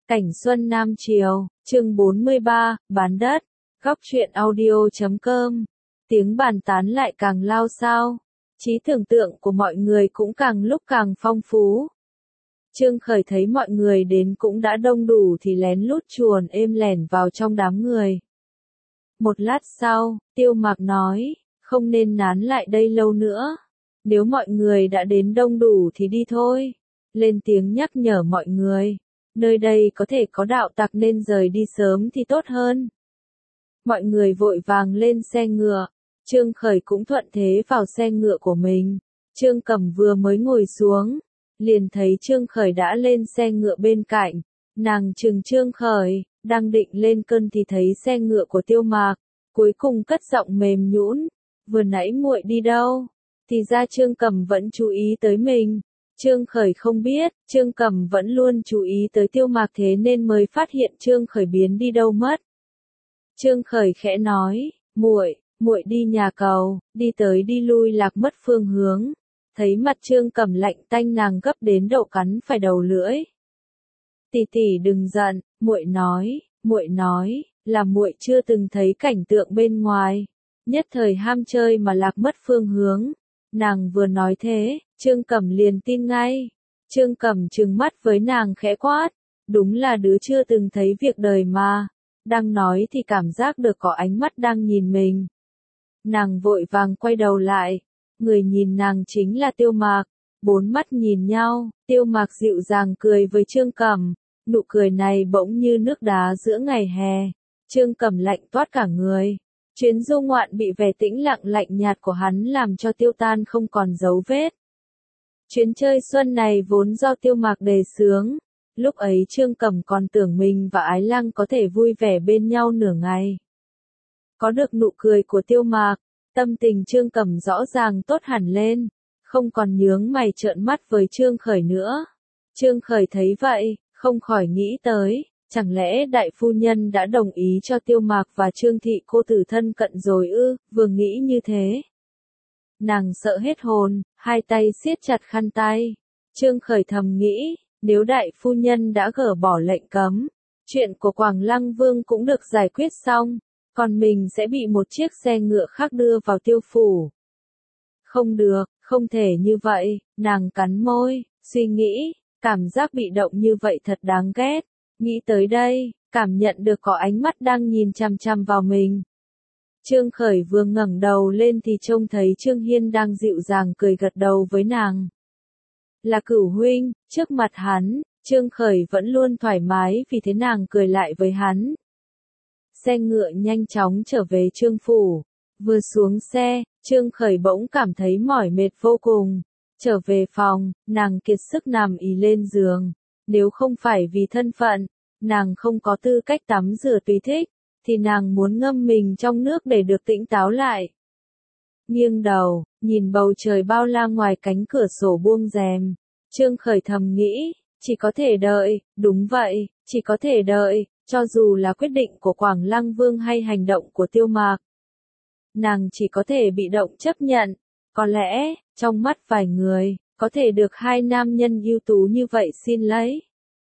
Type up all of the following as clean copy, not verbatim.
Cảnh Xuân Nam Triều, chương 43, bán đất, góc truyện audio.com. Tiếng bàn tán lại càng lao xao, trí tưởng tượng của mọi người cũng càng lúc càng phong phú. Trương Khởi thấy mọi người đến cũng đã đông đủ thì lén lút chuồn êm lẻn vào trong đám người. Một lát sau, Tiêu Mạc nói, không nên nán lại đây lâu nữa. Nếu mọi người đã đến đông đủ thì đi thôi. Lên tiếng nhắc nhở mọi người. Nơi đây có thể có đạo tặc nên rời đi sớm thì tốt hơn. Mọi người vội vàng lên xe ngựa. Trương Khởi cũng thuận thế vào xe ngựa của mình. Trương Cẩm vừa mới ngồi xuống, liền thấy Trương Khởi đã lên xe ngựa bên cạnh. Nàng trừng Trương Khởi, đang định lên cơn thì thấy xe ngựa của Tiêu Mạc, cuối cùng cất giọng mềm nhũn, vừa nãy muội đi đâu? Thì ra Trương Cẩm vẫn chú ý tới mình. Trương Khởi không biết, Trương Cẩm vẫn luôn chú ý tới Tiêu Mạc thế nên mới phát hiện Trương Khởi biến đi đâu mất. Trương Khởi khẽ nói, muội đi nhà cầu, đi tới đi lui lạc mất phương hướng. Thấy mặt Trương Cẩm lạnh tanh nàng gấp đến độ cắn phải đầu lưỡi. Tỷ tỷ đừng giận, muội nói, là muội chưa từng thấy cảnh tượng bên ngoài, nhất thời ham chơi mà lạc mất phương hướng. Nàng vừa nói thế, Trương Cẩm liền tin ngay. Trương Cẩm trừng mắt với nàng khẽ quát, đúng là đứa chưa từng thấy việc đời mà. Đang nói thì cảm giác được có ánh mắt đang nhìn mình. Nàng vội vàng quay đầu lại, người nhìn nàng chính là Tiêu Mạc. Bốn mắt nhìn nhau, Tiêu Mạc dịu dàng cười với Trương Cẩm, nụ cười này bỗng như nước đá giữa ngày hè. Trương Cẩm lạnh toát cả người. Chuyến du ngoạn bị vẻ tĩnh lặng lạnh nhạt của hắn làm cho tiêu tan không còn dấu vết. Chuyến chơi xuân này vốn do Tiêu Mạc đề xướng. Lúc ấy Trương Cẩm còn tưởng mình và Ái Lăng có thể vui vẻ bên nhau nửa ngày. Có được nụ cười của Tiêu Mạc, tâm tình Trương Cẩm rõ ràng tốt hẳn lên, không còn nhướng mày trợn mắt với Trương Khởi nữa. Trương Khởi thấy vậy, không khỏi nghĩ tới, chẳng lẽ đại phu nhân đã đồng ý cho Tiêu Mạc và Trương thị cô tử thân cận rồi ư? Vừa nghĩ như thế, nàng sợ hết hồn, hai tay siết chặt khăn tay. Trương Khởi thầm nghĩ, nếu đại phu nhân đã gỡ bỏ lệnh cấm, chuyện của Quảng Lăng Vương cũng được giải quyết xong, còn mình sẽ bị một chiếc xe ngựa khác đưa vào Tiêu phủ. Không được, không thể như vậy, nàng cắn môi, suy nghĩ, cảm giác bị động như vậy thật đáng ghét. Nghĩ tới đây, cảm nhận được có ánh mắt đang nhìn chằm chằm vào mình. Trương Khởi vừa ngẩng đầu lên thì trông thấy Trương Hiên đang dịu dàng cười gật đầu với nàng. Là Cửu huynh, trước mặt hắn, Trương Khởi vẫn luôn thoải mái vì thế nàng cười lại với hắn. Xe ngựa nhanh chóng trở về Trương phủ. Vừa xuống xe, Trương Khởi bỗng cảm thấy mỏi mệt vô cùng. Trở về phòng, nàng kiệt sức nằm ì lên giường. Nếu không phải vì thân phận, nàng không có tư cách tắm rửa tùy thích, thì nàng muốn ngâm mình trong nước để được tỉnh táo lại. Nghiêng đầu, nhìn bầu trời bao la ngoài cánh cửa sổ buông rèm. Trương Khởi thầm nghĩ, chỉ có thể đợi, đúng vậy, chỉ có thể đợi, cho dù là quyết định của Quảng Lăng Vương hay hành động của Tiêu Mạc. Nàng chỉ có thể bị động chấp nhận, có lẽ, trong mắt vài người, có thể được hai nam nhân ưu tú như vậy xin lấy.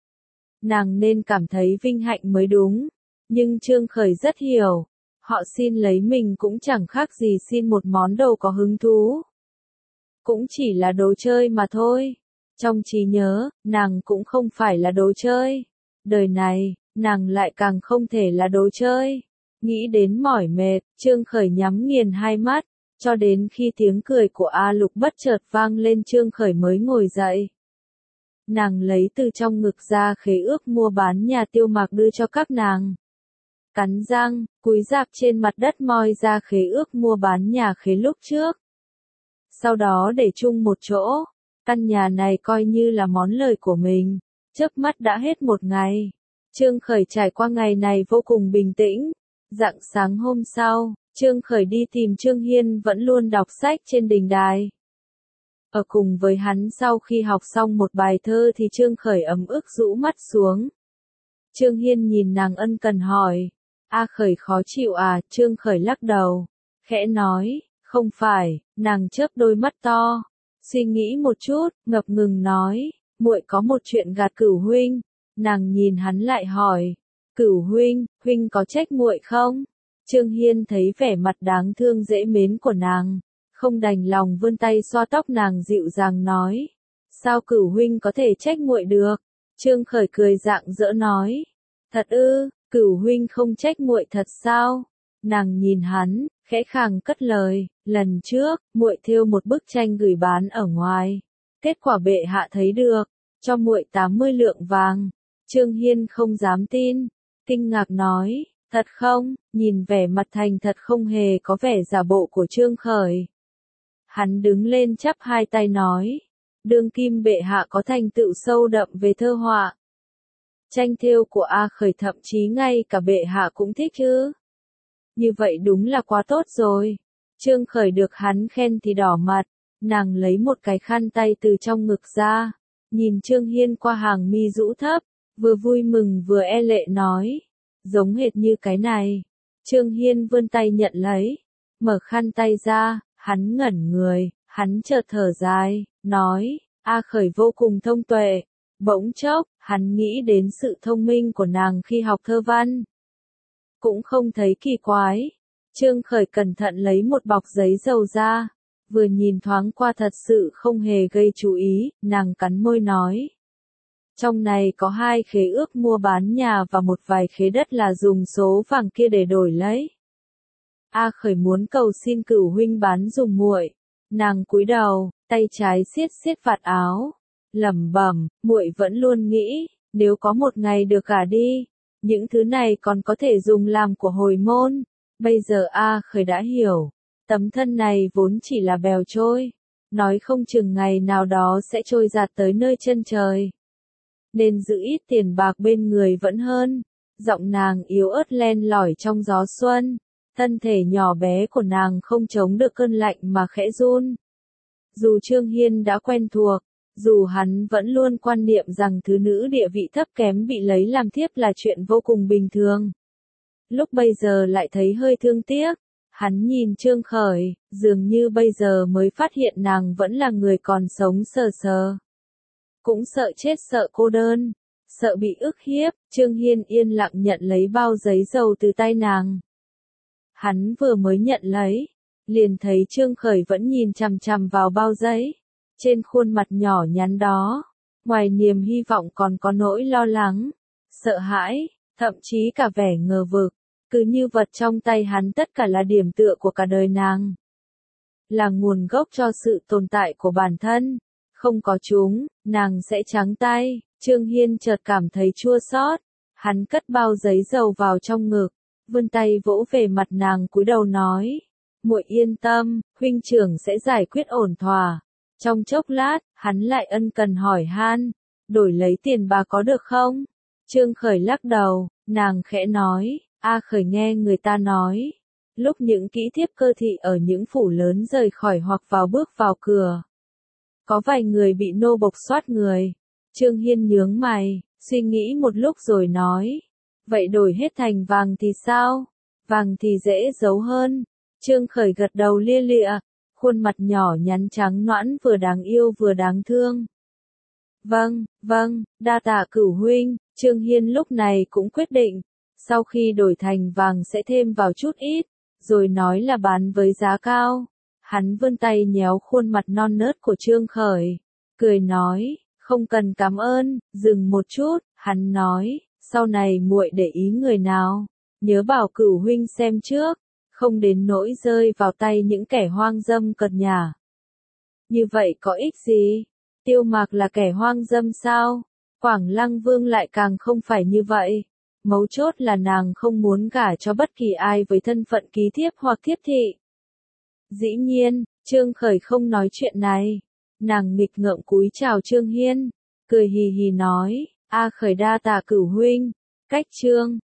Nàng nên cảm thấy vinh hạnh mới đúng, nhưng Trương Khởi rất hiểu, họ xin lấy mình cũng chẳng khác gì xin một món đồ có hứng thú. Cũng chỉ là đồ chơi mà thôi. Trong trí nhớ, nàng cũng không phải là đồ chơi. Đời này, nàng lại càng không thể là đồ chơi. Nghĩ đến mỏi mệt, Trương Khởi nhắm nghiền hai mắt, cho đến khi tiếng cười của A Lục bất chợt vang lên Trương Khởi mới ngồi dậy. Nàng lấy từ trong ngực ra khế ước mua bán nhà Tiêu Mạc đưa cho các nàng. Cắn răng, cúi rạp trên mặt đất moi ra khế ước mua bán nhà khế lúc trước. Sau đó để chung một chỗ, căn nhà này coi như là món lời của mình. Chớp mắt đã hết một ngày. Trương Khởi trải qua ngày này vô cùng bình tĩnh. Rạng sáng hôm sau, Trương Khởi đi tìm Trương Hiên vẫn luôn đọc sách trên đình đài. Ở cùng với hắn sau khi học xong một bài thơ thì Trương Khởi ấm ức rũ mắt xuống. Trương Hiên nhìn nàng ân cần hỏi, A Khởi khó chịu à? Trương Khởi lắc đầu, khẽ nói, không phải. Nàng chớp đôi mắt to, suy nghĩ một chút, ngập ngừng nói, muội có một chuyện gạt Cửu huynh. Nàng nhìn hắn lại hỏi, Cửu huynh, huynh có trách muội không? Trương Hiên thấy vẻ mặt đáng thương dễ mến của nàng, không đành lòng vươn tay xoa tóc nàng dịu dàng nói, sao Cửu huynh có thể trách muội được? Trương Khởi cười rạng rỡ nói, thật ư, Cửu huynh không trách muội thật sao? Nàng nhìn hắn, khẽ khàng cất lời, lần trước, muội thêu một bức tranh gửi bán ở ngoài, kết quả bệ hạ thấy được, cho muội 80 lượng vàng. Trương Hiên không dám tin, kinh ngạc nói, thật không? Nhìn vẻ mặt thành thật không hề có vẻ giả bộ của Trương Khởi. Hắn đứng lên chắp hai tay nói, đương kim bệ hạ có thành tựu sâu đậm về thơ họa. Tranh thêu của A Khởi thậm chí ngay cả bệ hạ cũng thích chứ. Như vậy đúng là quá tốt rồi. Trương Khởi được hắn khen thì đỏ mặt, nàng lấy một cái khăn tay từ trong ngực ra, nhìn Trương Hiên qua hàng mi rũ thấp, vừa vui mừng vừa e lệ nói, giống hệt như cái này. Trương Hiên vươn tay nhận lấy, mở khăn tay ra, hắn ngẩn người, hắn chợt thở dài, nói, A Khởi vô cùng thông tuệ. Bỗng chốc, hắn nghĩ đến sự thông minh của nàng khi học thơ văn. Cũng không thấy kỳ quái. Trương Khởi cẩn thận lấy một bọc giấy dầu ra, vừa nhìn thoáng qua thật sự không hề gây chú ý, nàng cắn môi nói. Trong này có 2 khế ước mua bán nhà và một vài khế đất là dùng số vàng kia để đổi lấy. A Khởi muốn cầu xin Cửu huynh bán dùng muội. Nàng cúi đầu, tay trái siết siết vạt áo, lẩm bẩm, muội vẫn luôn nghĩ, nếu có một ngày được gả đi, những thứ này còn có thể dùng làm của hồi môn. Bây giờ A Khởi đã hiểu, tấm thân này vốn chỉ là bèo trôi, nói không chừng ngày nào đó sẽ trôi giạt tới nơi chân trời. Nên giữ ít tiền bạc bên người vẫn hơn. Giọng nàng yếu ớt len lỏi trong gió xuân, thân thể nhỏ bé của nàng không chống được cơn lạnh mà khẽ run. Dù Trương Hiên đã quen thuộc, dù hắn vẫn luôn quan niệm rằng thứ nữ địa vị thấp kém bị lấy làm thiếp là chuyện vô cùng bình thường. Lúc bây giờ lại thấy hơi thương tiếc, hắn nhìn Trương Khởi, dường như bây giờ mới phát hiện nàng vẫn là người còn sống sờ sờ. Cũng sợ chết sợ cô đơn, sợ bị ức hiếp, Trương Hiên yên lặng nhận lấy bao giấy dầu từ tay nàng. Hắn vừa mới nhận lấy, liền thấy Trương Khởi vẫn nhìn chằm chằm vào bao giấy. Trên khuôn mặt nhỏ nhắn đó, ngoài niềm hy vọng còn có nỗi lo lắng, sợ hãi, thậm chí cả vẻ ngờ vực. Cứ như vật trong tay hắn tất cả là điểm tựa của cả đời nàng. Là nguồn gốc cho sự tồn tại của bản thân. Không có chúng, nàng sẽ trắng tay. Trương Hiên chợt cảm thấy chua xót. Hắn cất bao giấy dầu vào trong ngực, vươn tay vỗ về mặt nàng cúi đầu nói. Muội yên tâm, huynh trưởng sẽ giải quyết ổn thỏa. Trong chốc lát, hắn lại ân cần hỏi han, đổi lấy tiền bạc có được không? Trương Khởi lắc đầu, nàng khẽ nói, A Khởi nghe người ta nói, lúc những kỹ thiếp cơ thị ở những phủ lớn rời khỏi hoặc bước vào cửa, có vài người bị nô bộc soát người. Trương Hiên nhướng mày, suy nghĩ một lúc rồi nói, vậy đổi hết thành vàng thì sao? Vàng thì dễ giấu hơn. Trương Khởi gật đầu lia lịa, khuôn mặt nhỏ nhắn trắng nõn vừa đáng yêu vừa đáng thương. Vâng, đa tạ Cửu huynh. Trương Hiên lúc này cũng quyết định, sau khi đổi thành vàng sẽ thêm vào chút ít, rồi nói là bán với giá cao. Hắn vươn tay nhéo khuôn mặt non nớt của Trương Khởi, cười nói, không cần cảm ơn. Dừng một chút, hắn nói, sau này muội để ý người nào, nhớ bảo Cửu huynh xem trước, không đến nỗi rơi vào tay những kẻ hoang dâm cợt nhả. Như vậy có ích gì? Tiêu Mạc là kẻ hoang dâm sao? Quảng Lăng Vương lại càng không phải như vậy. Mấu chốt là nàng không muốn gả cho bất kỳ ai với thân phận ký thiếp hoặc thiếp thị. Dĩ nhiên, Trương Khởi không nói chuyện này. Nàng nghịch ngợm cúi chào Trương Hiên, cười hì hì nói, A Khởi đa tạ Cửu huynh. Cách Trương